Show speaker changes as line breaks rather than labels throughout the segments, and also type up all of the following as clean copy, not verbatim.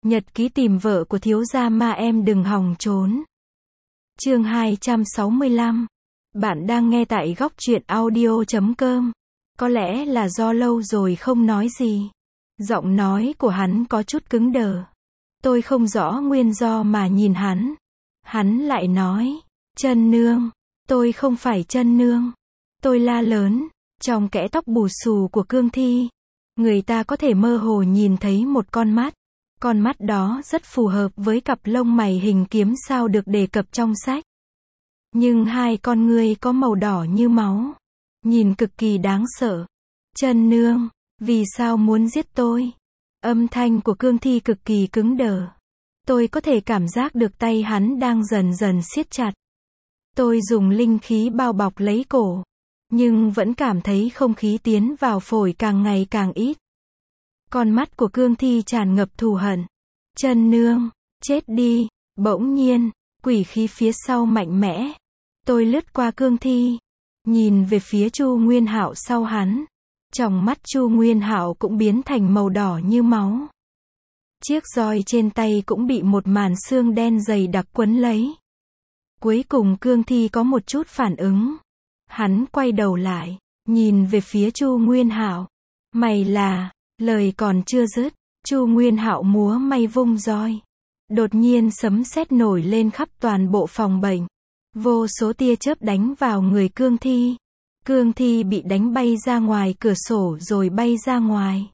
Nhật ký tìm vợ của thiếu gia ma em đừng hòng trốn. Chương 265. Bạn đang nghe tại góc truyện audio.com. Có lẽ là do lâu rồi không nói gì. Giọng nói của hắn có chút cứng đờ. Tôi không rõ nguyên do mà nhìn hắn. Hắn lại nói, Chân nương. Tôi không phải Chân nương. Tôi la lớn, trong kẽ tóc bù xù của Cương Thi. Người ta có thể mơ hồ nhìn thấy một con mắt. Con mắt đó rất phù hợp với cặp lông mày hình kiếm sao được đề cập trong sách. Nhưng hai con ngươi có màu đỏ như máu. Nhìn cực kỳ đáng sợ. Chân nương, vì sao muốn giết tôi? Âm thanh của Cương Thi cực kỳ cứng đờ. Tôi có thể cảm giác được tay hắn đang dần dần siết chặt. Tôi dùng linh khí bao bọc lấy cổ. Nhưng vẫn cảm thấy không khí tiến vào phổi càng ngày càng ít. Con mắt của Cương Thi tràn ngập thù hận. Chân nương, chết đi. Bỗng nhiên, quỷ khí phía sau mạnh mẽ. Tôi lướt qua Cương Thi, nhìn về phía Chu Nguyên Hạo sau hắn. Tròng mắt Chu Nguyên Hạo cũng biến thành màu đỏ như máu. Chiếc roi trên tay cũng bị một màn xương đen dày đặc quấn lấy. Cuối cùng Cương Thi có một chút phản ứng. Hắn quay đầu lại, nhìn về phía Chu Nguyên Hạo. Mày là... Lời còn chưa dứt, Chu Nguyên Hạo múa may vung roi. Đột nhiên sấm sét nổi lên khắp toàn bộ phòng bệnh. Vô số tia chớp đánh vào người Cương Thi. Cương Thi bị đánh bay ra ngoài cửa sổ rồi bay ra ngoài.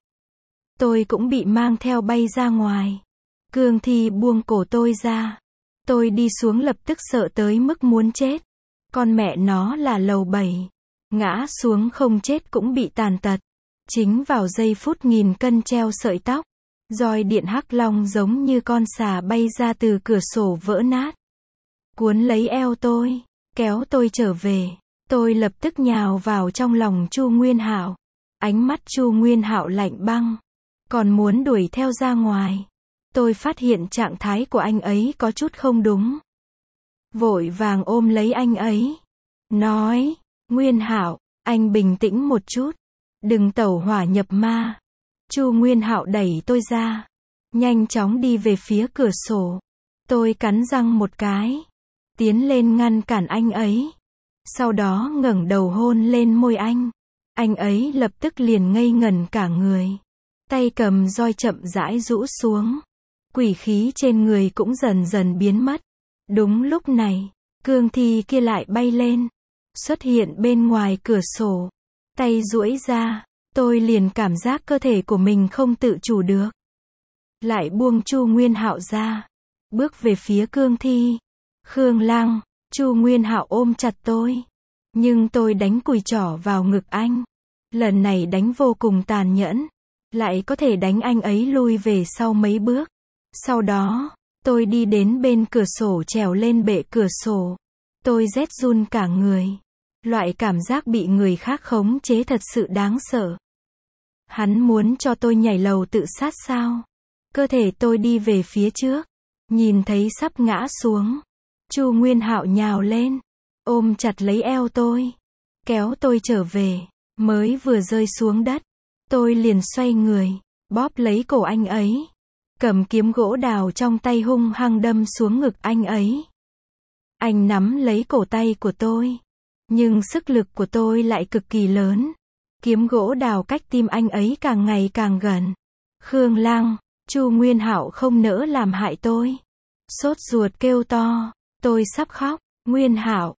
Tôi cũng bị mang theo bay ra ngoài. Cương Thi buông cổ tôi ra. Tôi đi xuống lập tức sợ tới mức muốn chết. Con mẹ nó là lầu 7. Ngã xuống không chết cũng bị tàn tật. Chính vào giây phút nghìn cân treo sợi tóc, roi điện hắc long giống như con xà bay ra từ cửa sổ vỡ nát. Cuốn lấy eo tôi, kéo tôi trở về. Tôi lập tức nhào vào trong lòng Chu Nguyên Hạo. Ánh mắt Chu Nguyên Hạo lạnh băng, còn muốn đuổi theo ra ngoài. Tôi phát hiện trạng thái của anh ấy có chút không đúng. Vội vàng ôm lấy anh ấy. Nói, Nguyên Hạo, anh bình tĩnh một chút. Đừng tẩu hỏa nhập ma. Chu Nguyên Hạo đẩy tôi ra. Nhanh chóng đi về phía cửa sổ. Tôi cắn răng một cái. Tiến lên ngăn cản anh ấy. Sau đó ngẩng đầu hôn lên môi anh. Anh ấy lập tức liền ngây ngẩn cả người. Tay cầm roi chậm rãi rũ xuống. Quỷ khí trên người cũng dần dần biến mất. Đúng lúc này, Cương Thi kia lại bay lên. Xuất hiện bên ngoài cửa sổ. Tay duỗi ra, tôi liền cảm giác cơ thể của mình không tự chủ được. Lại buông Chu Nguyên Hạo ra, bước về phía Cương Thi. Khương Lăng, Chu Nguyên Hạo ôm chặt tôi. Nhưng tôi đánh cùi trỏ vào ngực anh. Lần này đánh vô cùng tàn nhẫn. Lại có thể đánh anh ấy lui về sau mấy bước. Sau đó, tôi đi đến bên cửa sổ trèo lên bệ cửa sổ. Tôi rét run cả người. Loại cảm giác bị người khác khống chế thật sự đáng sợ. Hắn muốn cho tôi nhảy lầu tự sát sao? Cơ thể tôi đi về phía trước. Nhìn thấy sắp ngã xuống. Chu Nguyên Hạo nhào lên. Ôm chặt lấy eo tôi. Kéo tôi trở về. Mới vừa rơi xuống đất. Tôi liền xoay người. Bóp lấy cổ anh ấy. Cầm kiếm gỗ đào trong tay hung hăng đâm xuống ngực anh ấy. Anh nắm lấy cổ tay của tôi. Nhưng sức lực của tôi lại cực kỳ lớn. Kiếm gỗ đào cách tim anh ấy càng ngày càng gần. Khương Lăng, Chu Nguyên Hạo không nỡ làm hại tôi. Sốt ruột kêu to. Tôi sắp khóc. Nguyên Hạo,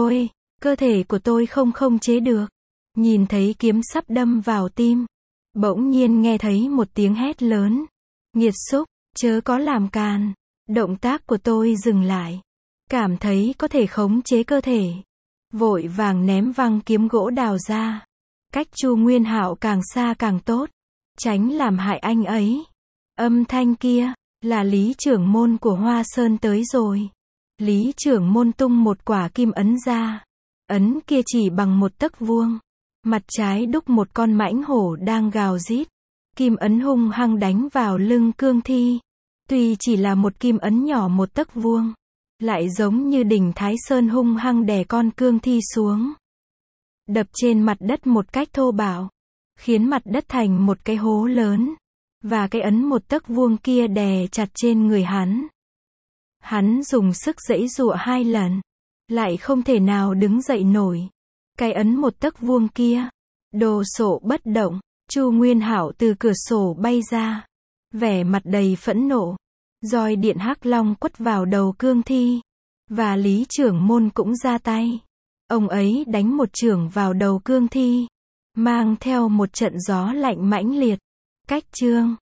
cơ thể của tôi không khống chế được. Nhìn thấy kiếm sắp đâm vào tim. Bỗng nhiên nghe thấy một tiếng hét lớn. Nghiệt xúc, chớ có làm càn. Động tác của tôi dừng lại. Cảm thấy có thể khống chế cơ thể. Vội vàng ném văng kiếm gỗ đào ra. Cách Chu Nguyên Hạo càng xa càng tốt. Tránh làm hại anh ấy. Âm thanh kia, là Lý trưởng môn của Hoa Sơn tới rồi. Lý trưởng môn tung một quả kim ấn ra. Ấn kia chỉ bằng một tấc vuông. Mặt trái đúc một con mãnh hổ đang gào rít. Kim ấn hung hăng đánh vào lưng Cương Thi. Tuy chỉ là một kim ấn nhỏ một tấc vuông. Lại giống như đỉnh Thái Sơn hung hăng đè con Cương Thi xuống. Đập trên mặt đất một cách thô bạo. Khiến mặt đất thành một cái hố lớn. và cái ấn một tấc vuông kia đè chặt trên người hắn. Hắn dùng sức giãy giụa 2 lần, lại không thể nào đứng dậy nổi. Cái ấn một tấc vuông kia, đồ sộ bất động. Chu Nguyên Hạo từ cửa sổ bay ra, vẻ mặt đầy phẫn nộ. Roi điện hắc long quất vào đầu Cương Thi, và Lý Trưởng Môn cũng ra tay. Ông ấy đánh một chưởng vào đầu Cương Thi, mang theo một trận gió lạnh mãnh liệt. Cách chương